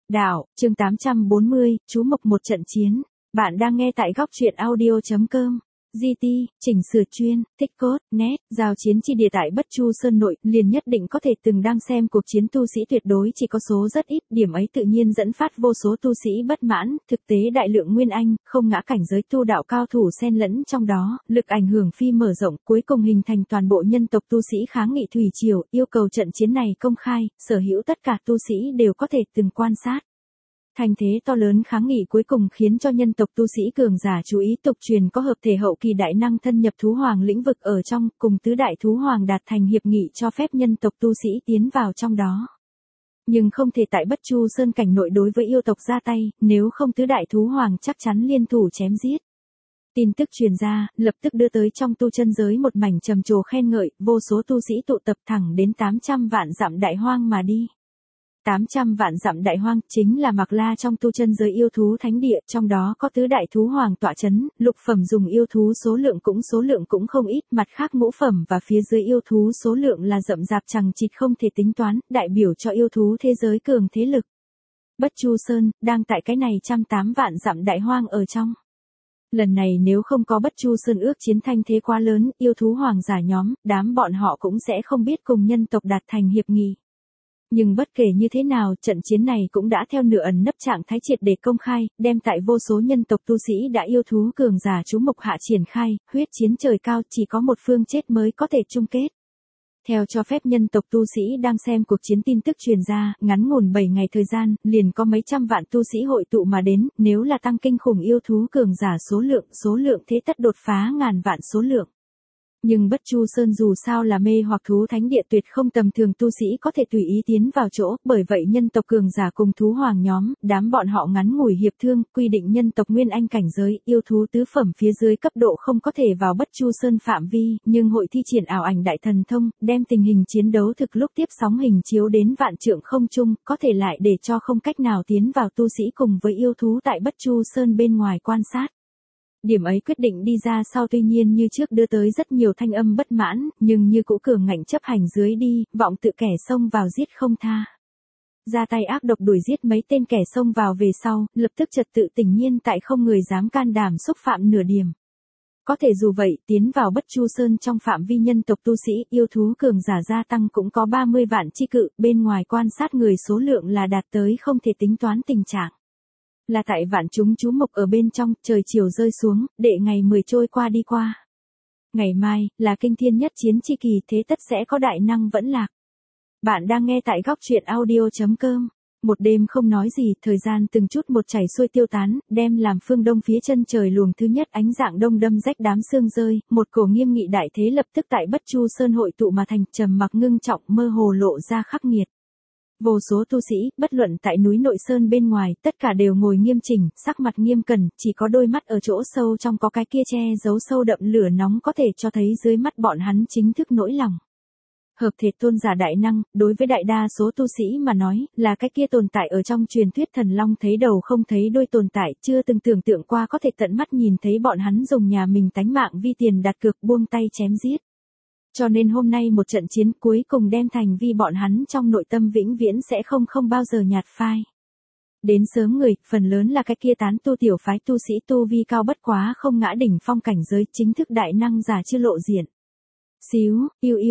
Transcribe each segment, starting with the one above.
Đạo, chương 840, chú Mộc một trận chiến. Bạn đang nghe tại góc truyện audio.com. GT, chỉnh sửa chuyên, thích cốt, net, giao chiến chi địa tại Bất Chu Sơn nội, liền nhất định có thể từng đang xem cuộc chiến tu sĩ tuyệt đối chỉ có số rất ít, điểm ấy tự nhiên dẫn phát vô số tu sĩ bất mãn, thực tế đại lượng nguyên anh, không ngã cảnh giới tu đạo cao thủ xen lẫn trong đó, lực ảnh hưởng phi mở rộng, cuối cùng hình thành toàn bộ nhân tộc tu sĩ kháng nghị thủy triều, yêu cầu trận chiến này công khai, sở hữu tất cả tu sĩ đều có thể từng quan sát. Thành thế to lớn kháng nghị cuối cùng khiến cho nhân tộc tu sĩ cường giả chú ý tục truyền có hợp thể hậu kỳ đại năng thân nhập thú hoàng lĩnh vực ở trong, cùng tứ đại thú hoàng đạt thành hiệp nghị cho phép nhân tộc tu sĩ tiến vào trong đó. Nhưng không thể tại Bất Chu Sơn cảnh nội đối với yêu tộc ra tay, nếu không tứ đại thú hoàng chắc chắn liên thủ chém giết. Tin tức truyền ra, lập tức đưa tới trong tu chân giới một mảnh trầm trồ khen ngợi, vô số tu sĩ tụ tập thẳng đến 800 vạn dặm đại hoang mà đi. 800 vạn dặm đại hoang chính là Mạc La trong tu chân giới yêu thú thánh địa, trong đó có tứ đại thú hoàng tọa chấn, lục phẩm dùng yêu thú số lượng cũng không ít, mặt khác ngũ phẩm và phía dưới yêu thú số lượng là rậm rạp chằng chịt không thể tính toán, đại biểu cho yêu thú thế giới cường thế lực. Bất Chu Sơn, đang tại cái này 108 vạn dặm đại hoang ở trong. Lần này nếu không có Bất Chu Sơn ước chiến thanh thế quá lớn, yêu thú hoàng giả nhóm, đám bọn họ cũng sẽ không biết cùng nhân tộc đạt thành hiệp nghị. Nhưng bất kể như thế nào, trận chiến này cũng đã theo nửa ẩn nấp trạng thái triệt để công khai, đem tại vô số nhân tộc tu sĩ đã yêu thú cường giả chú Mộc hạ triển khai, huyết chiến trời cao, chỉ có một phương chết mới có thể chung kết. Theo cho phép nhân tộc tu sĩ đang xem cuộc chiến tin tức truyền ra, ngắn ngủn 7 ngày thời gian, liền có mấy trăm vạn tu sĩ hội tụ mà đến, nếu là tăng kinh khủng yêu thú cường giả số lượng thế tất đột phá ngàn vạn số lượng. Nhưng Bất Chu Sơn dù sao là mê hoặc thú thánh địa tuyệt không tầm thường tu sĩ có thể tùy ý tiến vào chỗ, bởi vậy nhân tộc cường giả cùng thú hoàng nhóm, đám bọn họ ngắn ngủi hiệp thương, quy định nhân tộc nguyên anh cảnh giới, yêu thú tứ phẩm phía dưới cấp độ không có thể vào Bất Chu Sơn phạm vi, nhưng hội thi triển ảo ảnh đại thần thông, đem tình hình chiến đấu thực lúc tiếp sóng hình chiếu đến vạn trượng không trung, có thể lại để cho không cách nào tiến vào tu sĩ cùng với yêu thú tại Bất Chu Sơn bên ngoài quan sát. Điểm ấy quyết định đi ra sau tuy nhiên như trước đưa tới rất nhiều thanh âm bất mãn, nhưng như cũ cường ngạnh chấp hành dưới đi, vọng tự kẻ xông vào giết không tha. Ra tay ác độc đuổi giết mấy tên kẻ xông vào về sau, lập tức trật tự tình nhiên tại không người dám can đảm xúc phạm nửa điểm. Có thể dù vậy, tiến vào Bất Chu Sơn trong phạm vi nhân tộc tu sĩ, yêu thú cường giả gia tăng cũng có 30 vạn chi cự, bên ngoài quan sát người số lượng là đạt tới không thể tính toán tình trạng. Là tại vạn chúng chú Mộc ở bên trong, trời chiều rơi xuống, đệ ngày 10 trôi qua đi qua. Ngày mai, là kinh thiên nhất chiến chi kỳ, thế tất sẽ có đại năng vẫn lạc. Bạn đang nghe tại góc truyện audio.com. Một đêm không nói gì, thời gian từng chút một chảy xuôi tiêu tán, đem làm phương đông phía chân trời luồng thứ nhất ánh dạng đông đâm rách đám sương rơi, một cổ nghiêm nghị đại thế lập tức tại Bất Chu Sơn hội tụ mà thành, trầm mặc ngưng trọng, mơ hồ lộ ra khắc nghiệt. Vô số tu sĩ, bất luận tại núi nội sơn bên ngoài, tất cả đều ngồi nghiêm chỉnh, sắc mặt nghiêm cẩn, chỉ có đôi mắt ở chỗ sâu trong có cái kia che giấu sâu đậm lửa nóng có thể cho thấy dưới mắt bọn hắn chính thức nỗi lòng. Hợp thể tôn giả đại năng, đối với đại đa số tu sĩ mà nói, là cái kia tồn tại ở trong truyền thuyết thần long thấy đầu không thấy đuôi tồn tại, chưa từng tưởng tượng qua có thể tận mắt nhìn thấy bọn hắn dùng nhà mình tánh mạng vi tiền đặt cược buông tay chém giết. Cho nên hôm nay một trận chiến cuối cùng đem thành vi bọn hắn trong nội tâm vĩnh viễn sẽ không bao giờ nhạt phai. Đến sớm người, phần lớn là cái kia tán tu tiểu phái tu sĩ tu vi cao bất quá không ngã đỉnh phong cảnh giới chính thức đại năng giả chưa lộ diện. Xíu,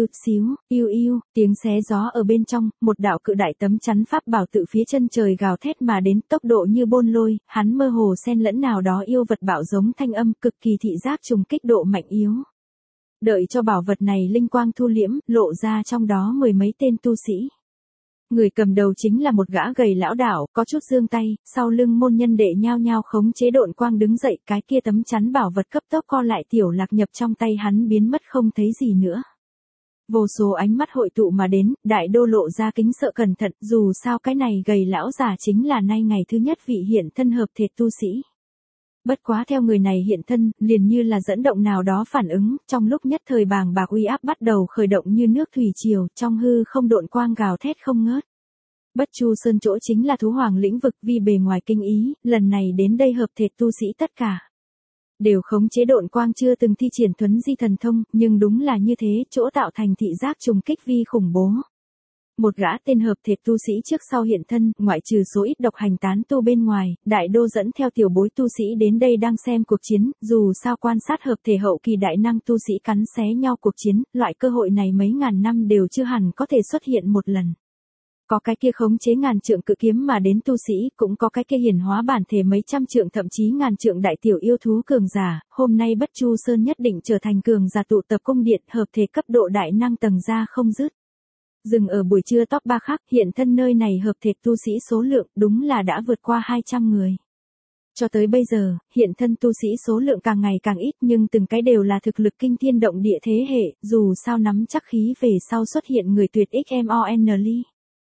yêu, tiếng xé gió ở bên trong, một đạo cự đại tấm chắn pháp bảo tự phía chân trời gào thét mà đến tốc độ như bôn lôi, hắn mơ hồ xen lẫn nào đó yêu vật bạo giống thanh âm cực kỳ thị giác trùng kích độ mạnh yếu. Đợi cho bảo vật này linh quang thu liễm, lộ ra trong đó mười mấy tên tu sĩ. Người cầm đầu chính là một gã gầy lão đảo, có chút giương tay, sau lưng môn nhân đệ nhao nhao khống chế độn quang đứng dậy, cái kia tấm chắn bảo vật cấp tốc co lại tiểu lạc nhập trong tay hắn biến mất không thấy gì nữa. Vô số ánh mắt hội tụ mà đến, đại đô lộ ra kính sợ cẩn thận, dù sao cái này gầy lão già chính là nay ngày thứ nhất vị hiện thân hợp thể tu sĩ. Bất quá theo người này hiện thân, liền như là dẫn động nào đó phản ứng, trong lúc nhất thời bàng bạc uy áp bắt đầu khởi động như nước thủy triều, trong hư không độn quang gào thét không ngớt. Bất Chu Sơn chỗ chính là thú hoàng lĩnh vực vi bề ngoài kinh ý, lần này đến đây hợp thể tu sĩ tất cả đều khống chế độn quang chưa từng thi triển thuấn di thần thông, nhưng đúng là như thế, chỗ tạo thành thị giác trùng kích vi khủng bố. Một gã tên hợp thể tu sĩ trước sau hiện thân, ngoại trừ số ít độc hành tán tu bên ngoài, đại đô dẫn theo tiểu bối tu sĩ đến đây đang xem cuộc chiến, dù sao quan sát hợp thể hậu kỳ đại năng tu sĩ cắn xé nhau cuộc chiến, loại cơ hội này mấy ngàn năm đều chưa hẳn có thể xuất hiện một lần. Có cái kia khống chế ngàn trượng cự kiếm mà đến tu sĩ, cũng có cái kia hiển hóa bản thể mấy trăm trượng thậm chí ngàn trượng đại tiểu yêu thú cường giả, hôm nay Bất Chu Sơn nhất định trở thành cường giả tụ tập cung điện, hợp thể cấp độ đại năng tầng ra không dứt. Dừng ở buổi trưa top 3 khác, hiện thân nơi này hợp thể tu sĩ số lượng đúng là đã vượt qua 200 người. Cho tới bây giờ, hiện thân tu sĩ số lượng càng ngày càng ít nhưng từng cái đều là thực lực kinh thiên động địa thế hệ, dù sao nắm chắc khí về sau xuất hiện người tuyệt XMONLI.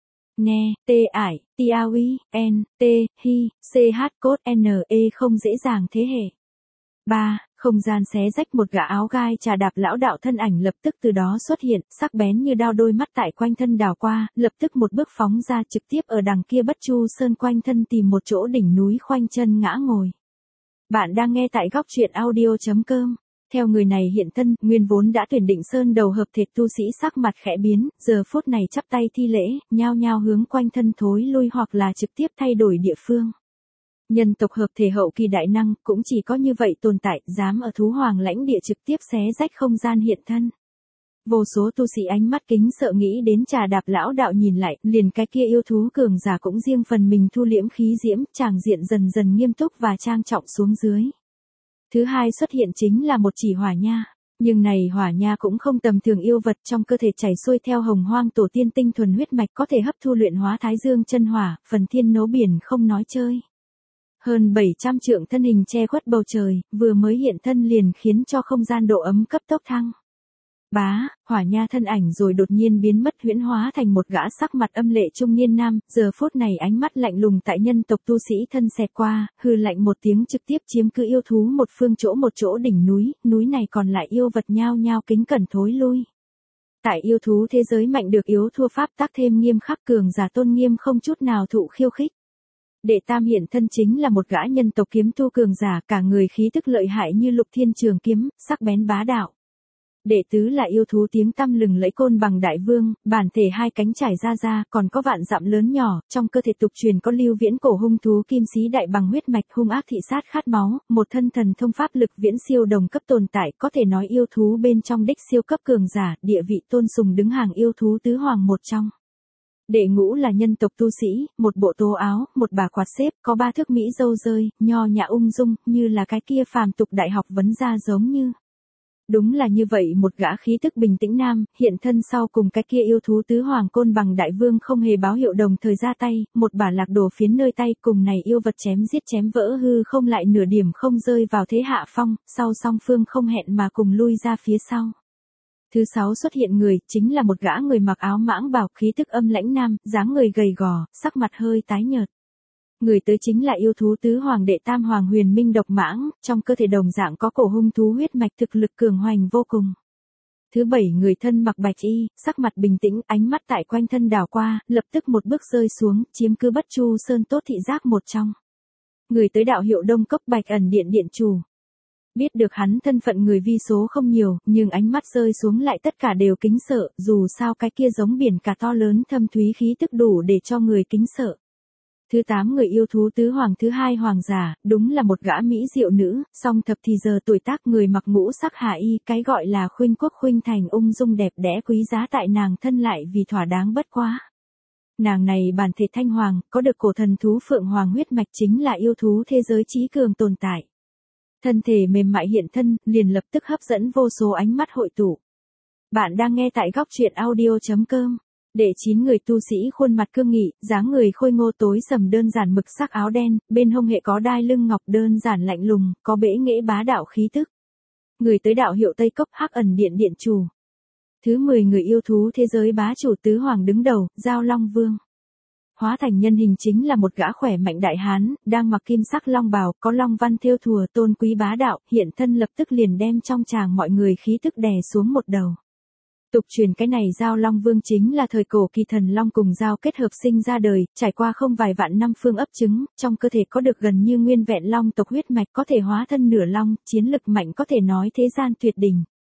Nè, T ải, Tiawi, N, T, Hi, CH cốt NE không dễ dàng thế hệ. 3. Không gian xé rách, một gã áo gai trà đạp lão đạo thân ảnh lập tức từ đó xuất hiện, sắc bén như đao, đôi mắt tại quanh thân đảo qua, lập tức một bước phóng ra trực tiếp ở đằng kia Bất Chu Sơn quanh thân tìm một chỗ đỉnh núi khoanh chân ngã ngồi. Bạn đang nghe tại góc truyện audio.com. Theo người này hiện thân, nguyên vốn đã tuyển định sơn đầu hợp thể tu sĩ sắc mặt khẽ biến, giờ phút này chắp tay thi lễ, nhao nhao hướng quanh thân thối lui hoặc là trực tiếp thay đổi địa phương. Nhân tộc hợp thể hậu kỳ đại năng cũng chỉ có như vậy tồn tại, dám ở thú hoàng lãnh địa trực tiếp xé rách không gian hiện thân. Vô số tu sĩ ánh mắt kính sợ nghĩ đến trà đạp lão đạo nhìn lại, liền cái kia yêu thú cường giả cũng riêng phần mình thu liễm khí diễm, tràng diện dần dần nghiêm túc và trang trọng xuống dưới. Thứ hai xuất hiện chính là một chỉ hỏa nha. Nhưng này hỏa nha cũng không tầm thường yêu vật, trong cơ thể chảy xuôi theo hồng hoang tổ tiên tinh thuần huyết mạch, có thể hấp thu luyện hóa thái dương chân hỏa, phần thiên nấu biển không nói chơi. Hơn 700 trượng thân hình che khuất bầu trời, vừa mới hiện thân liền khiến cho không gian độ ấm cấp tốc thăng. Bá, hỏa nha thân ảnh rồi đột nhiên biến mất, huyễn hóa thành một gã sắc mặt âm lệ trung niên nam, giờ phút này ánh mắt lạnh lùng tại nhân tộc tu sĩ thân xẹt qua, hừ lạnh một tiếng trực tiếp chiếm cứ yêu thú một chỗ đỉnh núi, núi này còn lại yêu vật nhao nhao kính cẩn thối lui. Tại yêu thú thế giới mạnh được yếu thua pháp tắc thêm nghiêm khắc, cường giả tôn nghiêm không chút nào thụ khiêu khích. Đệ tam hiện thân chính là một gã nhân tộc kiếm tu cường giả, cả người khí tức lợi hại như lục thiên trường kiếm, sắc bén bá đạo. Đệ tứ là yêu thú tiếng tăm lừng lẫy Côn Bằng đại vương, bản thể hai cánh trải ra, còn có vạn dặm lớn nhỏ, trong cơ thể tục truyền có lưu viễn cổ hung thú kim sĩ đại bằng huyết mạch, hung ác thị sát khát máu, một thân thần thông pháp lực viễn siêu đồng cấp tồn tại, có thể nói yêu thú bên trong đích siêu cấp cường giả, địa vị tôn sùng đứng hàng yêu thú tứ hoàng một trong. Đệ ngũ là nhân tộc tu sĩ, một bộ tố áo, một bà quạt xếp, có 3 thước mỹ râu rơi, nho nhã ung dung, như là cái kia phàm tục đại học vấn gia giống như. Đúng là như vậy, một gã khí tức bình tĩnh nam, hiện thân sau cùng cái kia yêu thú tứ hoàng Côn Bằng đại vương không hề báo hiệu đồng thời ra tay, một bả lạc đổ phiến nơi tay, cùng này yêu vật chém giết chém vỡ hư không, lại nửa điểm không rơi vào thế hạ phong, sau song phương không hẹn mà cùng lui ra phía sau. Thứ 6 xuất hiện người, chính là một gã người mặc áo mãng bào, khí tức âm lãnh nam, dáng người gầy gò, sắc mặt hơi tái nhợt. Người tới chính là yêu thú tứ hoàng đệ tam hoàng Huyền Minh độc mãng, trong cơ thể đồng dạng có cổ hung thú huyết mạch, thực lực cường hoành vô cùng. Thứ 7 người thân mặc bạch y, sắc mặt bình tĩnh, ánh mắt tại quanh thân đảo qua, lập tức một bước rơi xuống, chiếm cứ Bất Chu Sơn tốt thị giác một trong. Người tới đạo hiệu Đông Cốc Bạch Ẩn Điện điện chủ. Biết được hắn thân phận người vi số không nhiều, nhưng ánh mắt rơi xuống lại tất cả đều kính sợ, dù sao cái kia giống biển cả to lớn thâm thúy khí tức đủ để cho người kính sợ. Thứ 8 người yêu thú tứ hoàng thứ 2 hoàng giả, đúng là một gã mỹ diệu nữ, song thập thì giờ tuổi tác, người mặc ngũ sắc hạ y, cái gọi là khuynh quốc khuynh thành, ung dung đẹp đẽ quý giá tại nàng thân lại vì thỏa đáng bất quá. Nàng này bản thể thanh hoàng, có được cổ thần thú phượng hoàng huyết mạch, chính là yêu thú thế giới chí cường tồn tại. Thân thể mềm mại hiện thân, liền lập tức hấp dẫn vô số ánh mắt hội tụ. Bạn đang nghe tại góc truyện audio.com. Đệ 9 người tu sĩ khuôn mặt cương nghị, dáng người khôi ngô tối sầm, đơn giản mực sắc áo đen, bên hông hệ có đai lưng ngọc, đơn giản lạnh lùng, có bẽ nghệ bá đạo khí tức. Người tới đạo hiệu Tây Cốc Hắc Ẩn Điện điện chủ. Thứ 10 người yêu thú thế giới bá chủ tứ hoàng đứng đầu, Giao Long Vương. Hóa thành nhân hình chính là một gã khỏe mạnh đại hán, đang mặc kim sắc long bào, có long văn thêu thùa, tôn quý bá đạo, hiện thân lập tức liền đem trong tràng mọi người khí tức đè xuống một đầu. Tục truyền cái này Giao Long Vương chính là thời cổ kỳ thần long cùng dao kết hợp sinh ra đời, trải qua không vài vạn năm phương ấp trứng, trong cơ thể có được gần như nguyên vẹn long tộc huyết mạch, có thể hóa thân nửa long, chiến lực mạnh có thể nói thế gian tuyệt đỉnh.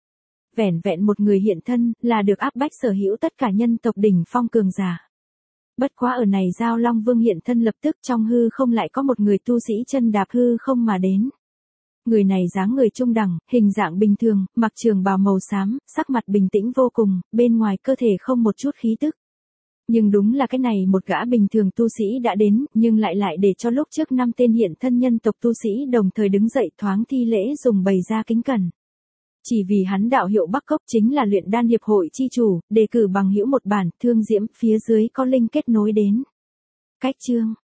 vẻn vẹn một người hiện thân, là được áp bách sở hữu tất cả nhân tộc đỉnh phong cường giả. Bất quá ở này Giao Long Vương hiện thân lập tức trong hư không lại có một người tu sĩ chân đạp hư không mà đến. Người này dáng người trung đẳng, hình dạng bình thường, mặc trường bào màu xám, sắc mặt bình tĩnh vô cùng, bên ngoài cơ thể không một chút khí tức. Nhưng đúng là cái này một gã bình thường tu sĩ đã đến, nhưng lại để cho lúc trước 5 tên hiện thân nhân tộc tu sĩ đồng thời đứng dậy thoáng thi lễ dùng bày ra kính cẩn. Chỉ vì hắn đạo hiệu Bắc Cốc chính là luyện đan hiệp hội chi chủ, đề cử bằng hữu một bản, thương diễm, phía dưới có link kết nối đến. Cách chương